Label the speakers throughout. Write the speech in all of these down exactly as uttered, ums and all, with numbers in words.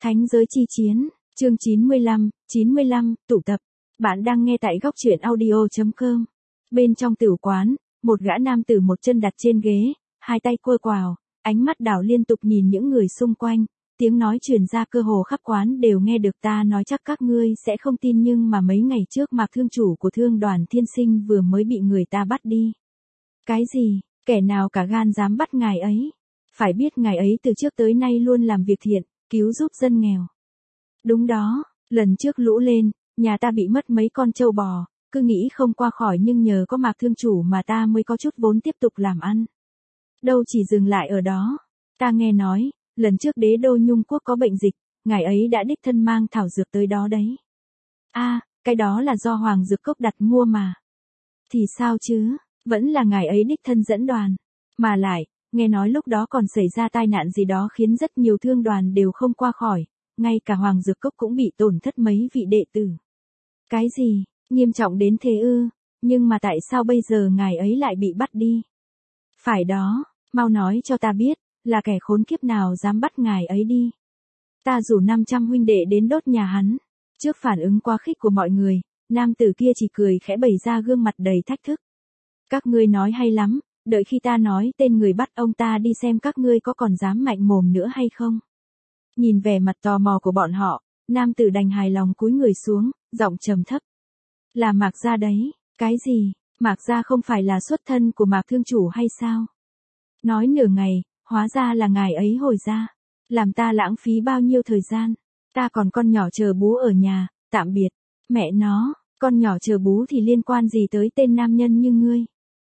Speaker 1: Thánh giới chi chiến, chương chín mươi lăm, chín mươi lăm, tụ tập. Bạn đang nghe tại góc truyện audio chấm com. Bên trong tửu quán, một gã nam tử một chân đặt trên ghế, hai tay quơ quào, ánh mắt đảo liên tục nhìn những người xung quanh, tiếng nói truyền ra cơ hồ khắp quán đều nghe được. Ta nói chắc các ngươi sẽ không tin nhưng mà mấy ngày trước Mạc thương chủ của Thương Đoàn Thiên Sinh vừa mới bị người ta bắt đi. Cái gì? Kẻ nào cả gan dám bắt ngài ấy? Phải biết ngài ấy từ trước tới nay luôn làm việc thiện, cứu giúp dân nghèo. Đúng đó, lần trước lũ lên, nhà ta bị mất mấy con trâu bò, cứ nghĩ không qua khỏi nhưng nhờ có Mạc thương chủ mà ta mới có chút vốn tiếp tục làm ăn. Đâu chỉ dừng lại ở đó, ta nghe nói, lần trước đế đô Nhung Quốc có bệnh dịch, ngài ấy đã đích thân mang thảo dược tới đó đấy. A, à, cái đó là do Hoàng Dược Cốc đặt mua mà. Thì sao chứ, vẫn là ngài ấy đích thân dẫn đoàn. Mà lại, nghe nói lúc đó còn xảy ra tai nạn gì đó khiến rất nhiều thương đoàn đều không qua khỏi, ngay cả Hoàng Dược Cốc cũng bị tổn thất mấy vị đệ tử. Cái gì, nghiêm trọng đến thế ư, nhưng mà tại sao bây giờ ngài ấy lại bị bắt đi? Phải đó, mau nói cho ta biết, là kẻ khốn kiếp nào dám bắt ngài ấy đi. Ta rủ năm trăm huynh đệ đến đốt nhà hắn. Trước phản ứng quá khích của mọi người, nam tử kia chỉ cười khẽ bày ra gương mặt đầy thách thức. Các ngươi nói hay lắm, đợi khi ta nói tên người bắt ông ta đi xem các ngươi có còn dám mạnh mồm nữa hay không. Nhìn vẻ mặt tò mò của bọn họ, nam tử đành hài lòng cúi người xuống, giọng trầm thấp. Là Mạc Gia đấy, cái gì, Mạc Gia không phải là xuất thân của Mạc thương chủ hay sao? Nói nửa ngày, hóa ra là ngài ấy hồi ra, làm ta lãng phí bao nhiêu thời gian, ta còn con nhỏ chờ bú ở nhà, tạm biệt, mẹ nó, con nhỏ chờ bú thì liên quan gì tới tên nam nhân như ngươi?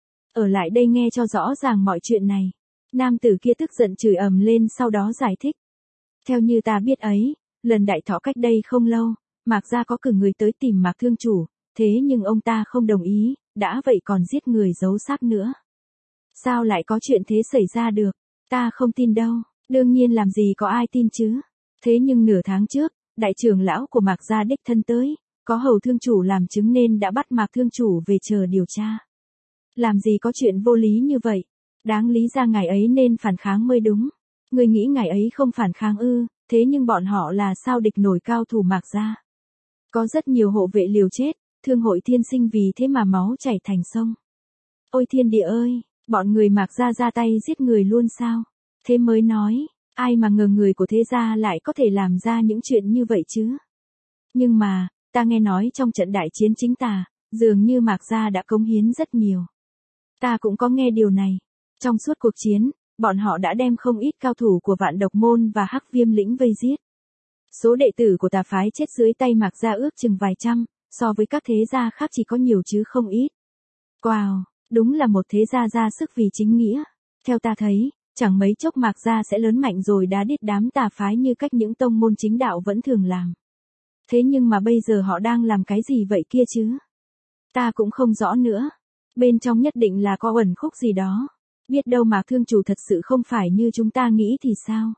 Speaker 1: Ở lại đây nghe cho rõ ràng mọi chuyện này. Nam tử kia tức giận chửi ầm lên sau đó giải thích. Theo như ta biết ấy, lần đại thọ cách đây không lâu, Mạc Gia có cử người tới tìm Mạc thương chủ, thế nhưng ông ta không đồng ý, đã vậy còn giết người giấu xác nữa. Sao lại có chuyện thế xảy ra được? Ta không tin đâu, đương nhiên làm gì có ai tin chứ. Thế nhưng nửa tháng trước, đại trưởng lão của Mạc Gia đích thân tới, có hầu thương chủ làm chứng nên đã bắt Mạc thương chủ về chờ điều tra. Làm gì có chuyện vô lý như vậy, đáng lý ra ngài ấy nên phản kháng mới đúng. Người nghĩ ngài ấy không phản kháng ư, thế nhưng bọn họ là sao địch nổi cao thủ Mạc Gia. Có rất nhiều hộ vệ liều chết, thương hội Thiên Sinh vì thế mà máu chảy thành sông. Ôi thiên địa ơi, bọn người Mạc Gia ra tay giết người luôn sao? Thế mới nói, ai mà ngờ người của thế gia lại có thể làm ra những chuyện như vậy chứ? Nhưng mà, ta nghe nói trong trận đại chiến chính tà, dường như Mạc Gia đã cống hiến rất nhiều. Ta cũng có nghe điều này. Trong suốt cuộc chiến, bọn họ đã đem không ít cao thủ của Vạn Độc Môn và Hắc Viêm Lĩnh vây giết. Số đệ tử của tà phái chết dưới tay Mạc Gia ước chừng vài trăm, so với các thế gia khác chỉ có nhiều chứ không ít. Wow, đúng là một thế gia ra sức vì chính nghĩa. Theo ta thấy, chẳng mấy chốc Mạc Gia sẽ lớn mạnh rồi đá đít đám tà phái như cách những tông môn chính đạo vẫn thường làm. Thế nhưng mà bây giờ họ đang làm cái gì vậy kia chứ? Ta cũng không rõ nữa. Bên trong nhất định là có ẩn khúc gì đó. Biết đâu Mạc thương chủ thật sự không phải như chúng ta nghĩ thì sao?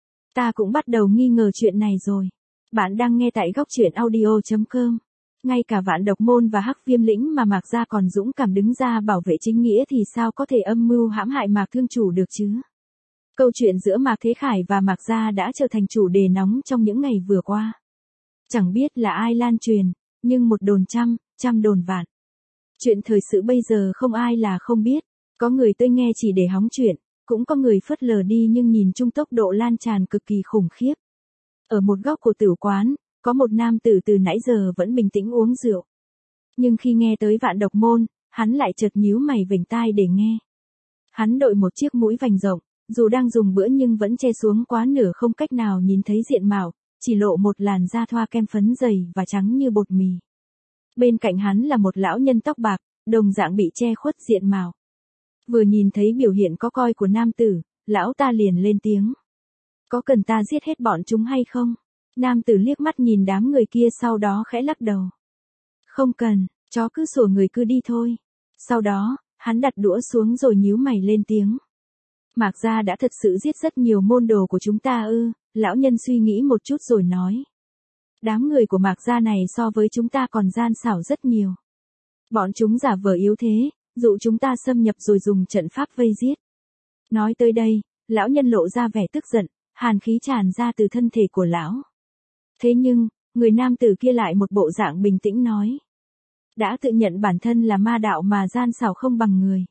Speaker 1: Ta cũng bắt đầu nghi ngờ chuyện này rồi. Bạn đang nghe tại góc truyện audio chấm com. Ngay cả Vạn Độc Môn và Hắc Viêm Lĩnh mà Mạc Gia còn dũng cảm đứng ra bảo vệ chính nghĩa thì sao có thể âm mưu hãm hại Mạc thương chủ được chứ? Câu chuyện giữa Mạc Thế Khải và Mạc Gia đã trở thành chủ đề nóng trong những ngày vừa qua. Chẳng biết là ai lan truyền, nhưng một đồn trăm, trăm đồn vạn. Chuyện thời sự bây giờ không ai là không biết, có người tôi nghe chỉ để hóng chuyện, cũng có người phớt lờ đi nhưng nhìn chung tốc độ lan tràn cực kỳ khủng khiếp. Ở một góc của tửu quán, có một nam tử từ nãy giờ vẫn bình tĩnh uống rượu. Nhưng khi nghe tới Vạn Độc Môn, hắn lại chợt nhíu mày vểnh tai để nghe. Hắn đội một chiếc mũi vành rộng, dù đang dùng bữa nhưng vẫn che xuống quá nửa không cách nào nhìn thấy diện mạo, chỉ lộ một làn da thoa kem phấn dày và trắng như bột mì. Bên cạnh hắn là một lão nhân tóc bạc, đồng dạng bị che khuất diện mạo. Vừa nhìn thấy biểu hiện có coi của nam tử, lão ta liền lên tiếng. Có cần ta giết hết bọn chúng hay không? Nam tử liếc mắt nhìn đám người kia sau đó khẽ lắc đầu. Không cần, chó cứ sủa người cứ đi thôi. Sau đó, hắn đặt đũa xuống rồi nhíu mày lên tiếng. Mạc Gia đã thật sự giết rất nhiều môn đồ của chúng ta ư? Lão nhân suy nghĩ một chút rồi nói. Đám người của Mạc Gia này so với chúng ta còn gian xảo rất nhiều. Bọn chúng giả vờ yếu thế, dụ chúng ta xâm nhập rồi dùng trận pháp vây giết. Nói tới đây, lão nhân lộ ra vẻ tức giận, hàn khí tràn ra từ thân thể của lão. Thế nhưng, người nam tử kia lại một bộ dạng bình tĩnh nói. Đã tự nhận bản thân là ma đạo mà gian xảo không bằng người.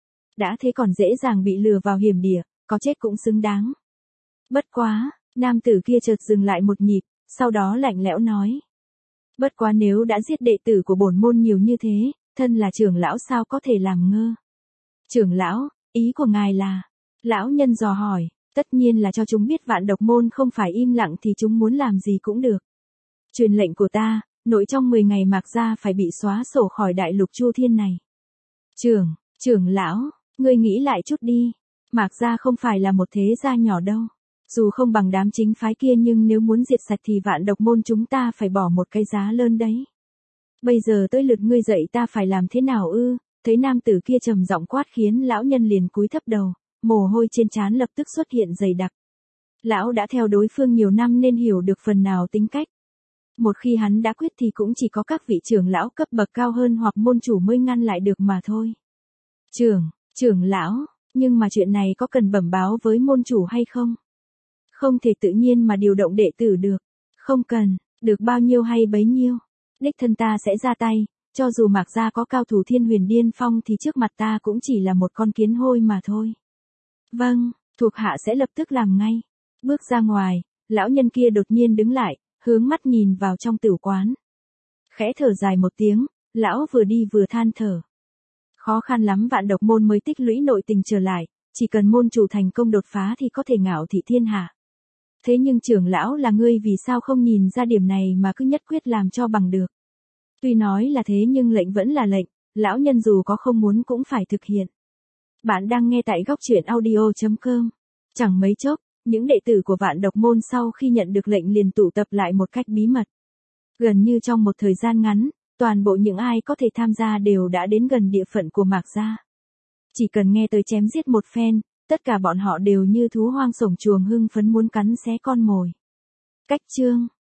Speaker 1: Đã thế còn dễ dàng bị lừa vào hiểm địa, có chết cũng xứng đáng. Bất quá, nam tử kia chợt dừng lại một nhịp, sau đó lạnh lẽo nói. Bất quá nếu đã giết đệ tử của bổn môn nhiều như thế, thân là trưởng lão sao có thể làm ngơ. Trưởng lão, ý của ngài là, lão nhân dò hỏi, tất nhiên là cho chúng biết Vạn Độc môn không phải im lặng thì chúng muốn làm gì cũng được. Truyền lệnh của ta, nội trong mười ngày Mạc Gia phải bị xóa sổ khỏi đại lục Chu Thiên này. Trưởng, trưởng lão, ngươi nghĩ lại chút đi, Mạc Gia không phải là một thế gia nhỏ đâu. Dù không bằng đám chính phái kia nhưng nếu muốn diệt sạch thì Vạn Độc môn chúng ta phải bỏ một cái giá lớn đấy. Bây giờ tới lượt ngươi dạy ta phải làm thế nào ư? Thấy nam tử kia trầm giọng quát khiến lão nhân liền cúi thấp đầu, mồ hôi trên trán lập tức xuất hiện dày đặc. Lão đã theo đối phương nhiều năm nên hiểu được phần nào tính cách. Một khi hắn đã quyết thì cũng chỉ có các vị trưởng lão cấp bậc cao hơn hoặc môn chủ mới ngăn lại được mà thôi. Trưởng, trưởng lão, nhưng mà chuyện này có cần bẩm báo với môn chủ hay không? Không thể tự nhiên mà điều động đệ tử được. Không cần, được bao nhiêu hay bấy nhiêu. Đích thân ta sẽ ra tay, cho dù Mạc Gia có cao thủ Thiên Huyền Điên Phong thì trước mặt ta cũng chỉ là một con kiến hôi mà thôi. Vâng, thuộc hạ sẽ lập tức làm ngay. Bước ra ngoài, lão nhân kia đột nhiên đứng lại, hướng mắt nhìn vào trong tửu quán. Khẽ thở dài một tiếng, lão vừa đi vừa than thở. Khó khăn lắm Vạn Độc môn mới tích lũy nội tình trở lại, chỉ cần môn chủ thành công đột phá thì có thể ngạo thị thiên hạ. Thế nhưng trưởng lão là ngươi vì sao không nhìn ra điểm này mà cứ nhất quyết làm cho bằng được. Tuy nói là thế nhưng lệnh vẫn là lệnh, lão nhân dù có không muốn cũng phải thực hiện. Bạn đang nghe tại góc truyện audio chấm com. Chẳng mấy chốc, những đệ tử của Vạn Độc môn sau khi nhận được lệnh liền tụ tập lại một cách bí mật. Gần như trong một thời gian ngắn, toàn bộ những ai có thể tham gia đều đã đến gần địa phận của Mạc Gia. Chỉ cần nghe tới chém giết một phen, tất cả bọn họ đều như thú hoang sổng chuồng hưng phấn muốn cắn xé con mồi. Cách chương